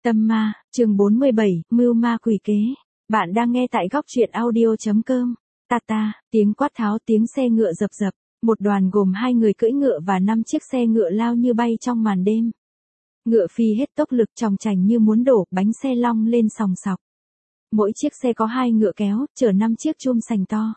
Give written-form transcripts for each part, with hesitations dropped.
Tâm ma, chương 47, mưu ma quỷ kế. Bạn đang nghe tại góc truyện audio.com. Ta, tiếng quát tháo, tiếng xe ngựa rập rập. Một đoàn gồm 2 người cưỡi ngựa và 5 chiếc xe ngựa lao như bay trong màn đêm. Ngựa phi hết tốc lực chòng chành như muốn đổ, bánh xe long lên sòng sọc. Mỗi chiếc xe có 2 ngựa kéo, chở 5 chiếc chum sành to.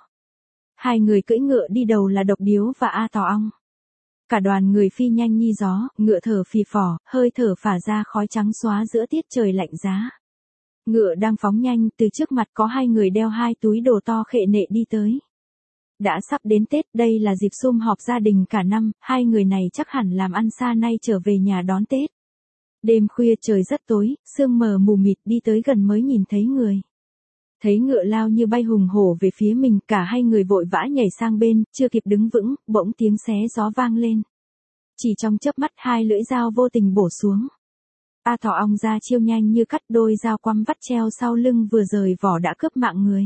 2 người cưỡi ngựa đi đầu là Độc Điếu và A Tò Ong. Cả đoàn người phi nhanh như gió, ngựa thở phì phò, hơi thở phả ra khói trắng xóa giữa tiết trời lạnh giá. Ngựa đang phóng nhanh, từ trước mặt có 2 người đeo 2 túi đồ to khệ nệ đi tới. Đã sắp đến Tết, đây là dịp sum họp gia đình cả năm, 2 người này chắc hẳn làm ăn xa nay trở về nhà đón Tết. Đêm khuya trời rất tối, sương mờ mù mịt, đi tới gần mới nhìn thấy người. Thấy ngựa lao như bay hùng hổ về phía mình, cả 2 người vội vã nhảy sang bên, chưa kịp đứng vững, bỗng tiếng xé gió vang lên. Chỉ trong chớp mắt 2 lưỡi dao vô tình bổ xuống. A Thỏ Ong ra chiêu nhanh như cắt, đôi dao quăm vắt treo sau lưng vừa rời vỏ đã cướp mạng người.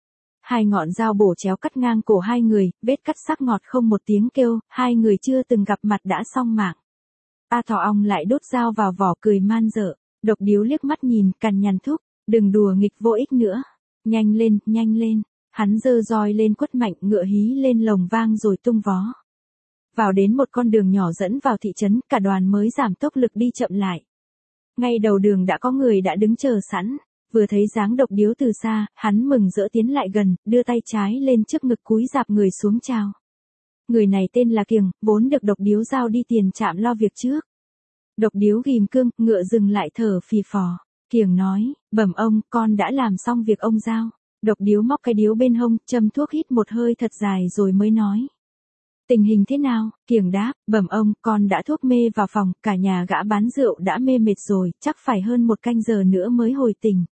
2 ngọn dao bổ chéo cắt ngang cổ 2 người, vết cắt sắc ngọt không một tiếng kêu, 2 người chưa từng gặp mặt đã xong mạng. A Thỏ Ong lại đút dao vào vỏ cười man dợ. Độc Điếu liếc mắt nhìn, cằn nhằn thúc, đừng đùa nghịch vô ích nữa. Nhanh lên, nhanh lên. Hắn giơ roi lên quất mạnh, ngựa hí lên lồng vang rồi tung vó. Vào đến một con đường nhỏ dẫn vào thị trấn, cả đoàn mới giảm tốc lực đi chậm lại. Ngay đầu đường đã có người đã đứng chờ sẵn. Vừa thấy dáng Độc Điếu từ xa, hắn mừng rỡ tiến lại gần, đưa tay trái lên trước ngực cúi rạp người xuống chào. Người này tên là Kiềng, vốn được Độc Điếu giao đi tiền trạm lo việc trước. Độc Điếu ghim cương, ngựa dừng lại thở phì phò. Kiềng nói, bẩm ông, con đã làm xong việc ông giao. Độc Điếu móc cái điếu bên hông, châm thuốc hít một hơi thật dài rồi mới nói. Tình hình thế nào? Kiềng đáp, bẩm ông, con đã thuốc mê vào phòng, cả nhà gã bán rượu đã mê mệt rồi, chắc phải hơn 1 canh giờ nữa mới hồi tỉnh.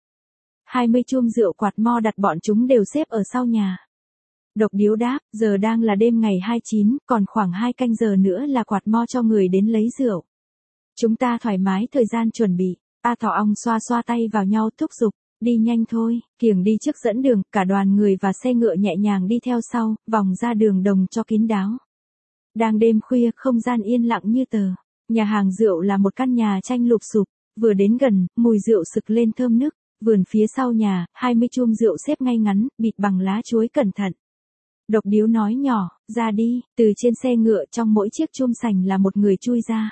20 chum rượu quạt mo đặt bọn chúng đều xếp ở sau nhà. Độc Điếu đáp, giờ đang là đêm ngày 29, còn khoảng 2 canh giờ nữa là quạt mo cho người đến lấy rượu. Chúng ta thoải mái thời gian chuẩn bị. A Thỏ Ong xoa xoa tay vào nhau thúc giục, đi nhanh thôi. Kiềng đi trước dẫn đường, cả đoàn người và xe ngựa nhẹ nhàng đi theo sau, vòng ra đường đồng cho kín đáo. Đang đêm khuya, không gian yên lặng như tờ. Nhà hàng rượu là một căn nhà tranh lụp xụp, vừa đến gần, mùi rượu sực lên thơm nức. Vườn phía sau nhà, 20 chum rượu xếp ngay ngắn, bịt bằng lá chuối cẩn thận. Độc Điếu nói nhỏ, ra đi. Từ trên xe ngựa, trong mỗi chiếc chum sành là một người chui ra.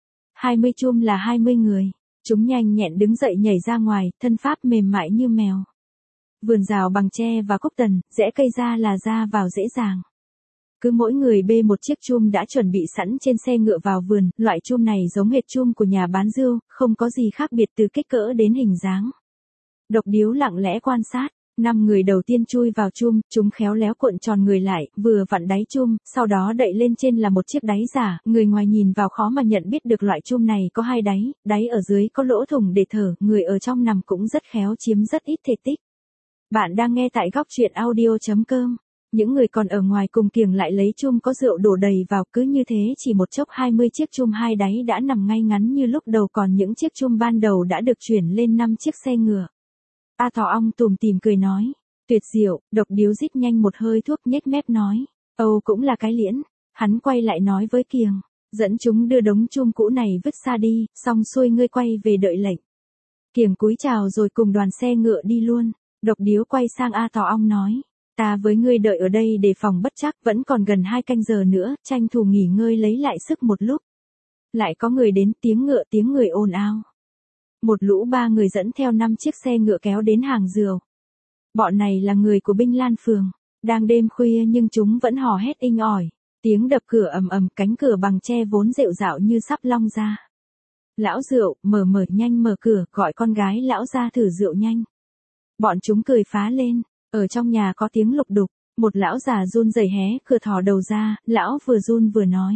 20 chum là 20 người. Chúng nhanh nhẹn đứng dậy nhảy ra ngoài, thân pháp mềm mại như mèo. Vườn rào bằng tre và cúc tần, rẽ cây ra là ra vào dễ dàng. Cứ mỗi người bê một chiếc chum đã chuẩn bị sẵn trên xe ngựa vào vườn, loại chum này giống hệt chum của nhà bán rượu, không có gì khác biệt từ kích cỡ đến hình dáng. Độc Điếu lặng lẽ quan sát. 5 người đầu tiên chui vào chum, chúng khéo léo cuộn tròn người lại, vừa vặn đáy chum, sau đó đậy lên trên là một chiếc đáy giả, người ngoài nhìn vào khó mà nhận biết được loại chum này có 2 đáy, đáy ở dưới có lỗ thủng để thở, người ở trong nằm cũng rất khéo chiếm rất ít thể tích. Bạn đang nghe tại góc truyện audio.com. Những người còn ở ngoài cùng Kiềng lại lấy chum có rượu đổ đầy vào, cứ như thế chỉ một chốc 20 chiếc chum 2 đáy đã nằm ngay ngắn như lúc đầu, còn những chiếc chum ban đầu đã được chuyển lên 5 chiếc xe ngựa. A Thỏ Ong tủm tỉm cười nói, tuyệt diệu. Độc Điếu rít nhanh một hơi thuốc nhếch mép nói, Âu cũng là cái liễn. Hắn quay lại nói với Kiềng, dẫn chúng đưa đống chum cũ này vứt xa đi, xong xuôi ngươi quay về đợi lệnh. Kiềng cúi chào rồi cùng đoàn xe ngựa đi luôn. Độc Điếu quay sang A Thỏ Ong nói, ta với ngươi đợi ở đây để phòng bất trắc, vẫn còn gần 2 canh giờ nữa, tranh thủ nghỉ ngơi lấy lại sức một lúc. Lại có người đến, tiếng ngựa tiếng người ồn ào. Một lũ 3 người dẫn theo 5 chiếc xe ngựa kéo đến hàng rượu. Bọn này là người của binh Lan Phường. Đang đêm khuya nhưng chúng vẫn hò hét inh ỏi. Tiếng đập cửa ầm ầm, cánh cửa bằng tre vốn rệu rạo như sắp long ra. Lão rượu, mở nhanh mở cửa, gọi con gái lão ra thử rượu nhanh. Bọn chúng cười phá lên. Ở trong nhà có tiếng lục đục. Một lão già run rẩy hé cửa thò đầu ra, lão vừa run vừa nói.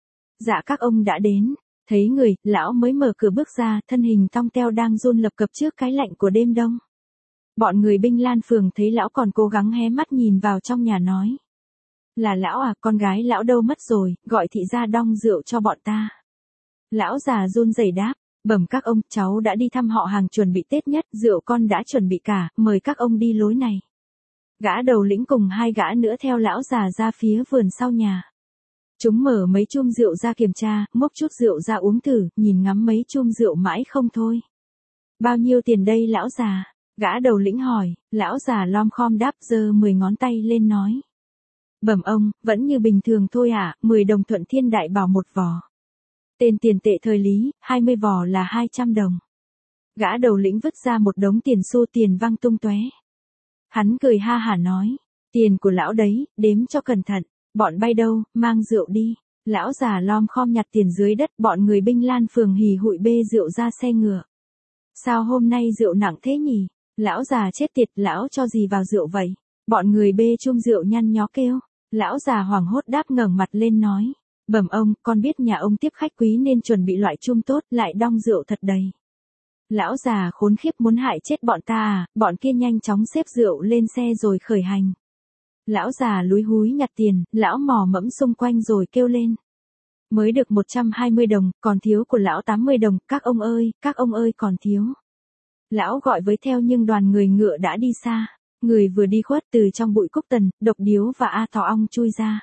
Dạ các ông đã đến. Thấy người, lão mới mở cửa bước ra, thân hình tong teo đang run lập cập trước cái lạnh của đêm đông. Bọn người binh Lan Phường thấy lão còn cố gắng hé mắt nhìn vào trong nhà nói. Là lão à, con gái lão đâu mất rồi, gọi thị ra đong rượu cho bọn ta. Lão già run rẩy đáp, bẩm các ông, cháu đã đi thăm họ hàng chuẩn bị Tết nhất, rượu con đã chuẩn bị cả, mời các ông đi lối này. Gã đầu lĩnh cùng 2 gã nữa theo lão già ra phía vườn sau nhà. Chúng mở mấy chum rượu ra kiểm tra, múc chút rượu ra uống thử, nhìn ngắm mấy chum rượu mãi không thôi. Bao nhiêu tiền đây lão già? Gã đầu lĩnh hỏi, lão già lom khom đáp giơ 10 ngón tay lên nói. Bẩm ông, vẫn như bình thường thôi ạ, 10 đồng Thuận Thiên Đại Bảo một vò. Tên tiền tệ thời Lý, 20 vò là 200 đồng. Gã đầu lĩnh vứt ra một đống tiền xu tiền văng tung tóe. Hắn cười ha hả nói, tiền của lão đấy, đếm cho cẩn thận, bọn bay đâu, mang rượu đi. Lão già lom khom nhặt tiền dưới đất, bọn người Binh Lan phường hì hụi bê rượu ra xe ngựa. Sao hôm nay rượu nặng thế nhỉ? Lão già chết tiệt, lão cho gì vào rượu vậy? Bọn người bê chung rượu nhăn nhó kêu. Lão già hoảng hốt đáp ngẩng mặt lên nói. Bẩm ông, con biết nhà ông tiếp khách quý nên chuẩn bị loại chung tốt, lại đong rượu thật đầy. Lão già khốn khiếp muốn hại chết bọn ta à, bọn kia nhanh chóng xếp rượu lên xe rồi khởi hành. Lão già lúi húi nhặt tiền, lão mò mẫm xung quanh rồi kêu lên. Mới được 120 đồng, còn thiếu của lão 80 đồng, các ông ơi còn thiếu. Lão gọi với theo nhưng đoàn người ngựa đã đi xa. Người vừa đi khuất từ trong bụi cúc tần, Độc Điếu và A Thỏ Ong chui ra.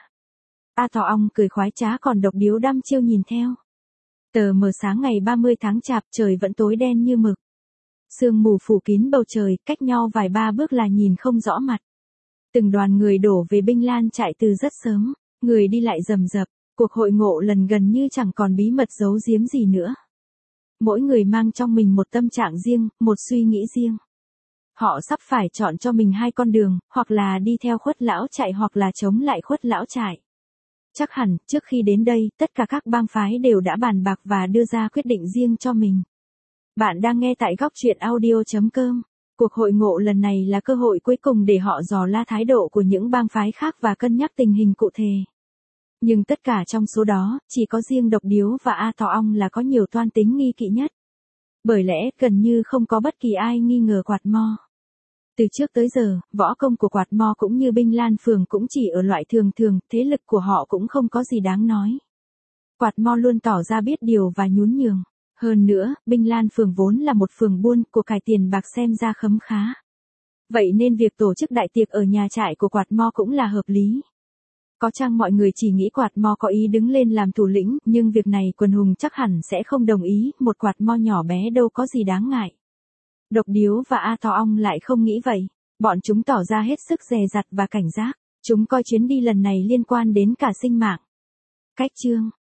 A Thỏ Ong cười khoái trá còn Độc Điếu đăm chiêu nhìn theo. Tờ mờ sáng ngày 30 tháng Chạp trời vẫn tối đen như mực. Sương mù phủ kín bầu trời, cách nhau vài ba bước là nhìn không rõ mặt. Từng đoàn người đổ về Binh Lan trại từ rất sớm, người đi lại rầm rập, cuộc hội ngộ lần gần như chẳng còn bí mật giấu giếm gì nữa. Mỗi người mang trong mình một tâm trạng riêng, một suy nghĩ riêng. Họ sắp phải chọn cho mình hai con đường, hoặc là đi theo Khuất lão trại hoặc là chống lại Khuất lão trại. Chắc hẳn, trước khi đến đây, tất cả các bang phái đều đã bàn bạc và đưa ra quyết định riêng cho mình. Bạn đang nghe tại góc truyện audio.com. Cuộc hội ngộ lần này là cơ hội cuối cùng để họ dò la thái độ của những bang phái khác và cân nhắc tình hình cụ thể. Nhưng tất cả trong số đó, chỉ có riêng Độc Điếu và A Thỏ Ong là có nhiều toan tính nghi kỵ nhất. Bởi lẽ gần như không có bất kỳ ai nghi ngờ Quạt Mo. Từ trước tới giờ, võ công của Quạt Mo cũng như Binh Lan phường cũng chỉ ở loại thường thường, thế lực của họ cũng không có gì đáng nói. Quạt Mo luôn tỏ ra biết điều và nhún nhường. Hơn nữa, Binh Lan phường vốn là một phường buôn, của cải tiền bạc xem ra khấm khá. Vậy nên việc tổ chức đại tiệc ở nhà trại của Quạt Mo cũng là hợp lý. Có chăng mọi người chỉ nghĩ Quạt Mo có ý đứng lên làm thủ lĩnh, nhưng việc này quần hùng chắc hẳn sẽ không đồng ý, một Quạt Mo nhỏ bé đâu có gì đáng ngại. Độc Điếu và A Thỏ Ong lại không nghĩ vậy, bọn chúng tỏ ra hết sức dè dặt và cảnh giác, chúng coi chuyến đi lần này liên quan đến cả sinh mạng. Cách chương